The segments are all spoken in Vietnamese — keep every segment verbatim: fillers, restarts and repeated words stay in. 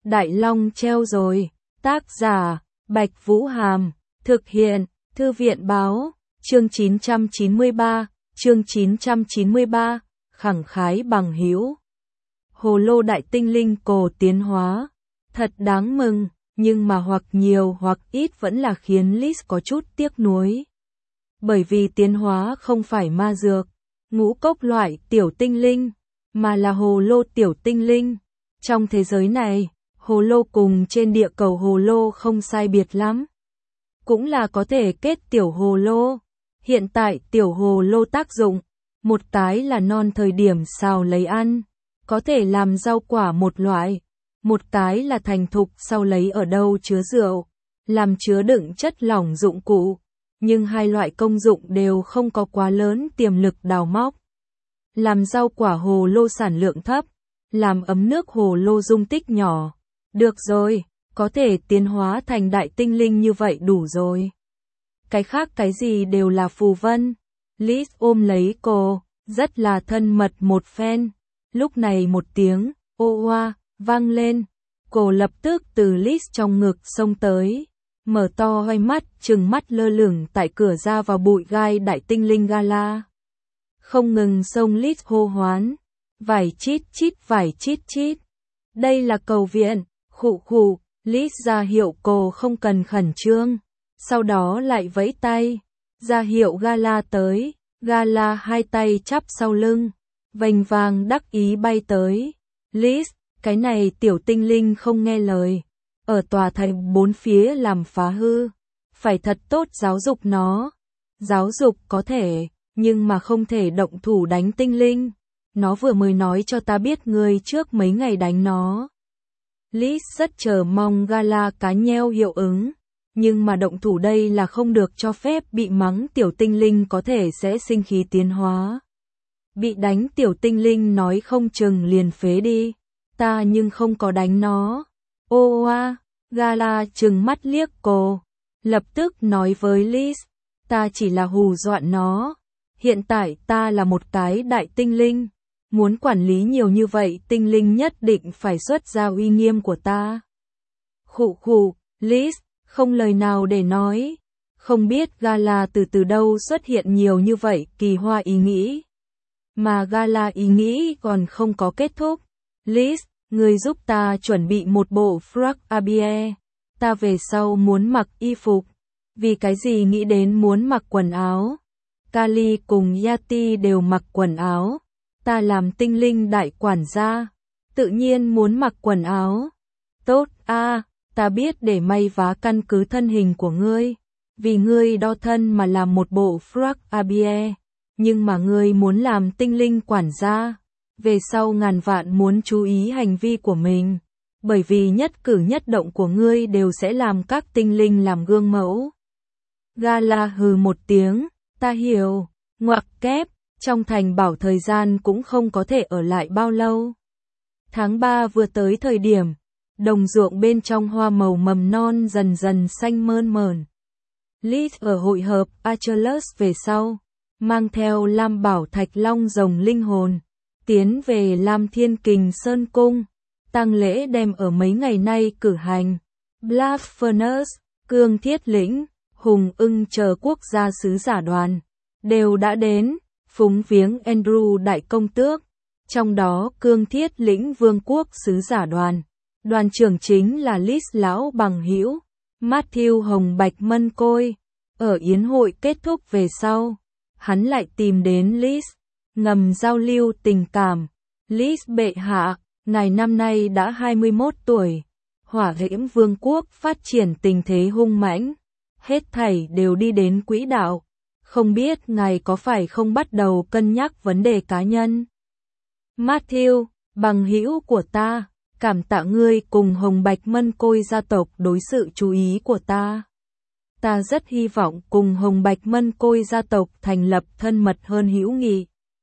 Đại Long treo rồi. Tác giả, Bạch Vũ Hàm. Thực hiện, Thư viện Báo. Chương chín trăm chín mươi ba. Chương chín trăm chín mươi ba. Khẳng khái bằng hữu. Hồ lô đại tinh linh cổ tiến hóa. Thật đáng mừng, nhưng mà hoặc nhiều hoặc ít vẫn là khiến Liz có chút tiếc nuối. Bởi vì tiến hóa không phải ma dược, ngũ cốc loại tiểu tinh linh, mà là hồ lô tiểu tinh linh. Trong thế giới này, hồ lô cùng trên địa cầu hồ lô không sai biệt lắm. Cũng là có thể kết tiểu hồ lô. Hiện tại tiểu hồ lô tác dụng, một tái là non thời điểm xào lấy ăn, có thể làm rau quả một loại. Một tái là thành thục sau lấy ở đâu chứa rượu, làm chứa đựng chất lỏng dụng cụ. Nhưng hai loại công dụng đều không có quá lớn tiềm lực đào móc. Làm rau quả hồ lô sản lượng thấp, làm ấm nước hồ lô dung tích nhỏ. Được rồi, có thể tiến hóa thành đại tinh linh như vậy đủ rồi. Cái khác cái gì đều là phù vân. Liz ôm lấy cô, rất là thân mật một phen. Lúc này một tiếng, ô oa, vang lên. Cô lập tức từ Liz trong ngực xông tới. Mở to hai mắt, trừng mắt lơ lửng tại cửa ra vào bụi gai đại tinh linh gala. Không ngừng xông Liz hô hoán. Vải chít chít vải chít chít. Đây là cầu viện, khụ khụ, Liz ra hiệu cô không cần khẩn trương. Sau đó lại vẫy tay, ra hiệu gala tới. Gala hai tay chắp sau lưng, vênh vang đắc ý bay tới. Liz, cái này tiểu tinh linh không nghe lời. Ở tòa thành bốn phía làm phá hư. Phải thật tốt giáo dục nó. Giáo dục có thể, nhưng mà không thể động thủ đánh tinh linh. Nó vừa mới nói cho ta biết ngươi trước mấy ngày đánh nó. Liz rất chờ mong gala cá nheo hiệu ứng. Nhưng mà động thủ đây là không được cho phép, bị mắng tiểu tinh linh có thể sẽ sinh khí tiến hóa. Bị đánh tiểu tinh linh nói không chừng liền phế đi. Ta nhưng không có đánh nó. Ô oa, gala trừng mắt liếc cô. Lập tức nói với Liz, ta chỉ là hù dọa nó. Hiện tại ta là một cái đại tinh linh. Muốn quản lý nhiều như vậy tinh linh nhất định phải xuất ra uy nghiêm của ta. Khụ khụ, Liz, không lời nào để nói. Không biết gala từ từ đâu xuất hiện nhiều như vậy kỳ hoa ý nghĩ. Mà gala ý nghĩ còn không có kết thúc. Liz, người giúp ta chuẩn bị một bộ frock abie. Ta về sau muốn mặc y phục. Vì cái gì nghĩ đến muốn mặc quần áo? Kali cùng Yati đều mặc quần áo. Ta làm tinh linh đại quản gia, tự nhiên muốn mặc quần áo. Tốt a, à, ta biết để may vá căn cứ thân hình của ngươi. Vì ngươi đo thân mà làm một bộ frock abie. Nhưng mà ngươi muốn làm tinh linh quản gia. Về sau ngàn vạn muốn chú ý hành vi của mình. Bởi vì nhất cử nhất động của ngươi đều sẽ làm các tinh linh làm gương mẫu. Gala hừ một tiếng, ta hiểu, ngoặc kép, trong thành bảo thời gian cũng không có thể ở lại bao lâu. Tháng ba vừa tới thời điểm, đồng ruộng bên trong hoa màu mầm non dần dần xanh mơn mởn. Liz ở hội hợp Achilles về sau, mang theo Lam Bảo Thạch Long rồng linh hồn, tiến về Lam Thiên Kình Sơn Cung. Tang lễ đem ở mấy ngày nay cử hành. Black Furnace, Cương Thiết Lĩnh, Hùng Ưng chờ quốc gia sứ giả đoàn đều đã đến, phúng viếng Andrew đại công tước. Trong đó Cương Thiết Lĩnh vương quốc sứ giả đoàn, đoàn trưởng chính là Liz lão bằng hữu Matthew Hồng Bạch Mân Côi. Ở yến hội kết thúc về sau, hắn lại tìm đến Liz, ngầm giao lưu tình cảm. Liz bệ hạ, ngài năm nay đã hai mươi mốt tuổi, hỏa diễm vương quốc phát triển tình thế hung mãnh, hết thảy đều đi đến quỹ đạo. Không biết ngài có phải không bắt đầu cân nhắc vấn đề cá nhân? Matthew, bằng hữu của ta, cảm tạ ngươi cùng Hồng Bạch Mân Côi gia tộc đối sự chú ý của ta. Ta rất hy vọng cùng Hồng Bạch Mân Côi gia tộc thành lập thân mật hơn hữu nghị.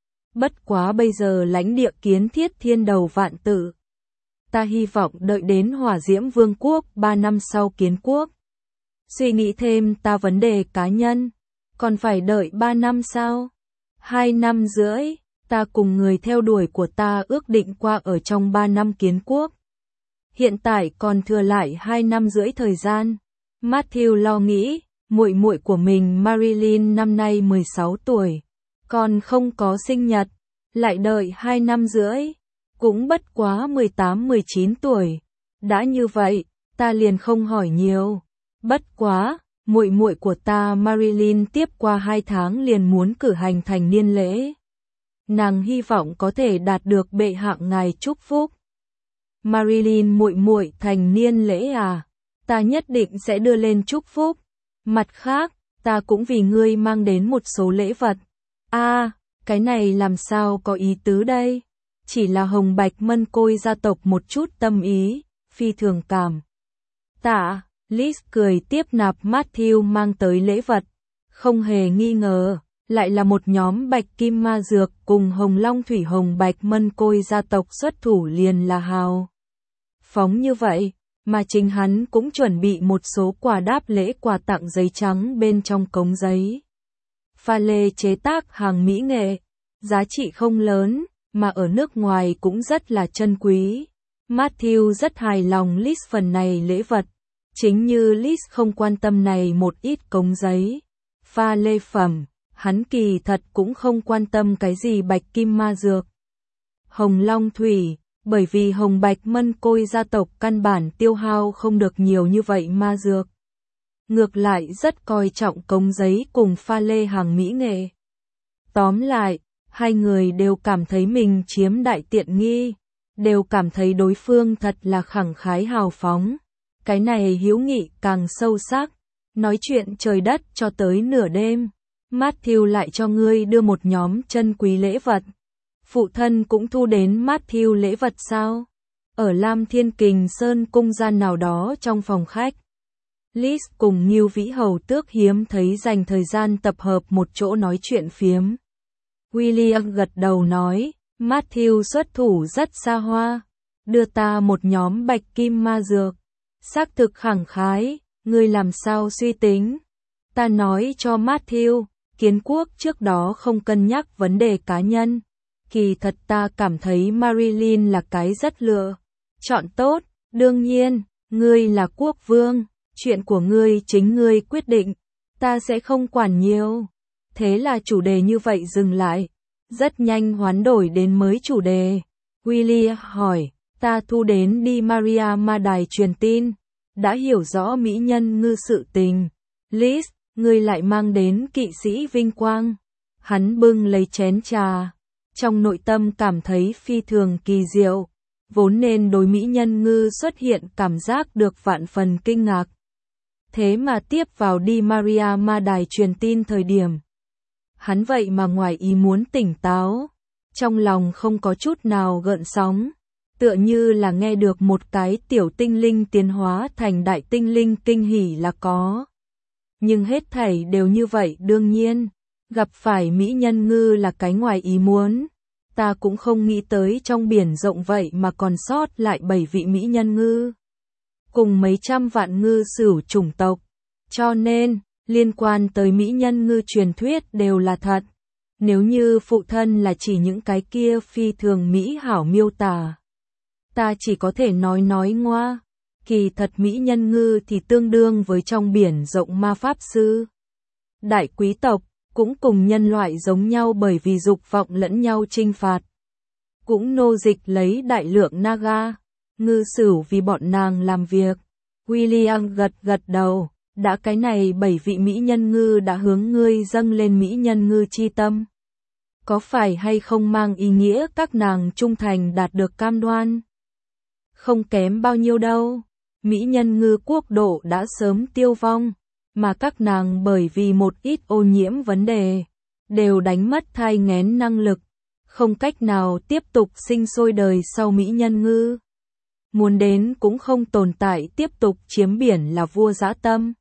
Bất quá bây giờ lãnh địa kiến thiết thiên đầu vạn tự. Ta hy vọng đợi đến hỏa diễm vương quốc ba năm sau kiến quốc. Suy nghĩ thêm ta vấn đề cá nhân. Còn phải đợi ba năm sao? Hai năm rưỡi, ta cùng người theo đuổi của ta ước định qua ở trong ba năm kiến quốc. hiện tại còn thừa lại hai năm rưỡi thời gian. Matthew lo nghĩ, muội muội của mình Marilyn năm nay mười sáu tuổi, còn không có sinh nhật, lại đợi hai năm rưỡi, cũng bất quá mười tám mười chín tuổi. Đã như vậy, ta liền không hỏi nhiều. Bất quá, muội muội của ta Marilyn tiếp qua hai tháng liền muốn cử hành thành niên lễ. Nàng hy vọng có thể đạt được bệ hạ ngài chúc phúc. Marilyn muội muội thành niên lễ à? Ta nhất định sẽ đưa lên chúc phúc. Mặt khác, ta cũng vì ngươi mang đến một số lễ vật. A, à, cái này làm sao có ý tứ đây? Chỉ là hồng bạch mân côi gia tộc một chút tâm ý, phi thường cảm. Tạ, Liz cười tiếp nạp Matthew mang tới lễ vật. Không hề nghi ngờ, lại là một nhóm bạch kim ma dược cùng hồng long thủy hồng bạch mân côi gia tộc xuất thủ liền là hào phóng như vậy, mà chính hắn cũng chuẩn bị một số quà đáp lễ quà tặng giấy trắng bên trong cống giấy. Pha lê chế tác hàng mỹ nghệ, giá trị không lớn, mà ở nước ngoài cũng rất là chân quý. Matthew rất hài lòng Liz phần này lễ vật, chính như Liz không quan tâm này một ít cống giấy, pha lê phẩm, hắn kỳ thật cũng không quan tâm cái gì bạch kim ma dược. Hồng long thủy, bởi vì hồng bạch mân côi gia tộc căn bản tiêu hao không được nhiều như vậy ma dược. Ngược lại rất coi trọng cống giấy cùng pha lê hàng mỹ nghệ. Tóm lại, hai người đều cảm thấy mình chiếm đại tiện nghi, đều cảm thấy đối phương thật là khẳng khái hào phóng. Cái này hữu nghị càng sâu sắc, nói chuyện trời đất cho tới nửa đêm. Matthew lại cho ngươi đưa một nhóm chân quý lễ vật. Phụ thân cũng thu đến Matthew lễ vật sao? Ở Lam Thiên Kình Sơn cung gian nào đó trong phòng khách. Liz cùng Ngưu Vĩ Hầu Tước hiếm thấy dành thời gian tập hợp một chỗ nói chuyện phiếm. William gật đầu nói, Matthew xuất thủ rất xa hoa, đưa ta một nhóm bạch kim ma dược. Xác thực khẳng khái, ngươi làm sao suy tính? Ta nói cho Matthew, Kiến Quốc trước đó không cân nhắc vấn đề cá nhân. Kỳ thật ta cảm thấy Marilyn là cái rất lựa chọn tốt, đương nhiên, ngươi là quốc vương, chuyện của ngươi chính ngươi quyết định, ta sẽ không quản nhiều. Thế là chủ đề như vậy dừng lại, rất nhanh hoán đổi đến mới chủ đề. William hỏi, ta thu đến đi Maria ma đài truyền tin, đã hiểu rõ mỹ nhân ngư sự tình. Liz, ngươi lại mang đến kỵ sĩ vinh quang. Hắn bưng lấy chén trà, trong nội tâm cảm thấy phi thường kỳ diệu, vốn nên đối mỹ nhân ngư xuất hiện cảm giác được vạn phần kinh ngạc. Thế mà tiếp vào đi Maria ma đài truyền tin thời điểm. Hắn vậy mà ngoài ý muốn tỉnh táo, trong lòng không có chút nào gợn sóng, tựa như là nghe được một cái tiểu tinh linh tiến hóa thành đại tinh linh kinh hỉ là có. Nhưng hết thảy đều như vậy đương nhiên, gặp phải mỹ nhân ngư là cái ngoài ý muốn. Ta cũng không nghĩ tới trong biển rộng vậy mà còn sót lại bảy vị mỹ nhân ngư. Cùng mấy trăm vạn ngư sửu chủng tộc. Cho nên, liên quan tới mỹ nhân ngư truyền thuyết đều là thật. Nếu như phụ thân là chỉ những cái kia phi thường mỹ hảo miêu tả, ta chỉ có thể nói nói ngoa. Kỳ thật mỹ nhân ngư thì tương đương với trong biển rộng ma pháp sư. Đại quý tộc, cũng cùng nhân loại giống nhau bởi vì dục vọng lẫn nhau chinh phạt. Cũng nô dịch lấy đại lượng naga, ngư sửu vì bọn nàng làm việc. William gật gật đầu, đã cái này bảy vị mỹ nhân ngư đã hướng ngươi dâng lên mỹ nhân ngư chi tâm. Có phải hay không mang ý nghĩa các nàng trung thành đạt được cam đoan? Không kém bao nhiêu đâu, mỹ nhân ngư quốc độ đã sớm tiêu vong, mà các nàng bởi vì một ít ô nhiễm vấn đề, đều đánh mất thai nghén năng lực, không cách nào tiếp tục sinh sôi đời sau mỹ nhân ngư. Muốn đến cũng không tồn tại tiếp tục chiếm biển là vua dã tâm.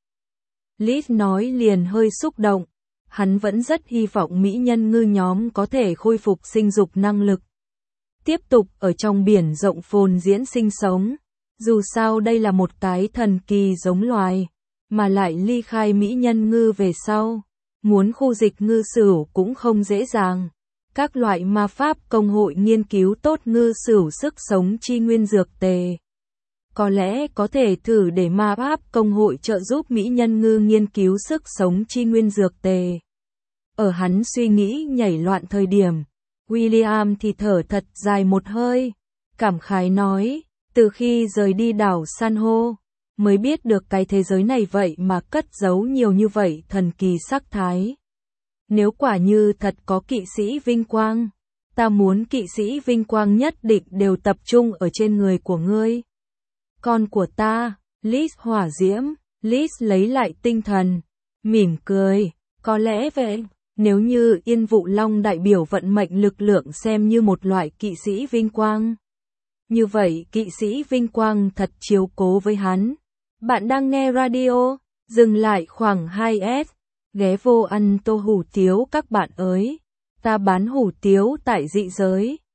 Liz nói liền hơi xúc động, hắn vẫn rất hy vọng mỹ nhân ngư nhóm có thể khôi phục sinh dục năng lực. Tiếp tục ở trong biển rộng phồn diễn sinh sống, dù sao đây là một cái thần kỳ giống loài, mà lại ly khai mỹ nhân ngư về sau, muốn khu dịch ngư sửu cũng không dễ dàng. Các loại ma pháp công hội nghiên cứu tốt ngư sửu sức sống chi nguyên dược tề. có lẽ có thể thử để ma pháp công hội trợ giúp Mỹ Nhân Ngư nghiên cứu sức sống chi nguyên dược tề. Ở hắn suy nghĩ nhảy loạn thời điểm, William thì thở thật dài một hơi, cảm khái nói, từ khi rời đi đảo San hô, mới biết được cái thế giới này vậy mà cất giấu nhiều như vậy thần kỳ sắc thái. Nếu quả như thật có kỵ sĩ vinh quang, ta muốn kỵ sĩ vinh quang nhất định đều tập trung ở trên người của ngươi. Con của ta, Liz hỏa diễm, Liz lấy lại tinh thần, mỉm cười, có lẽ vậy, nếu như Yên Vụ Long đại biểu vận mệnh lực lượng xem như một loại kỵ sĩ vinh quang. Như vậy kỵ sĩ vinh quang thật chiếu cố với hắn. Bạn đang nghe radio, dừng lại khoảng hai s, ghé vô ăn tô hủ tiếu các bạn ơi, ta bán hủ tiếu tại dị giới.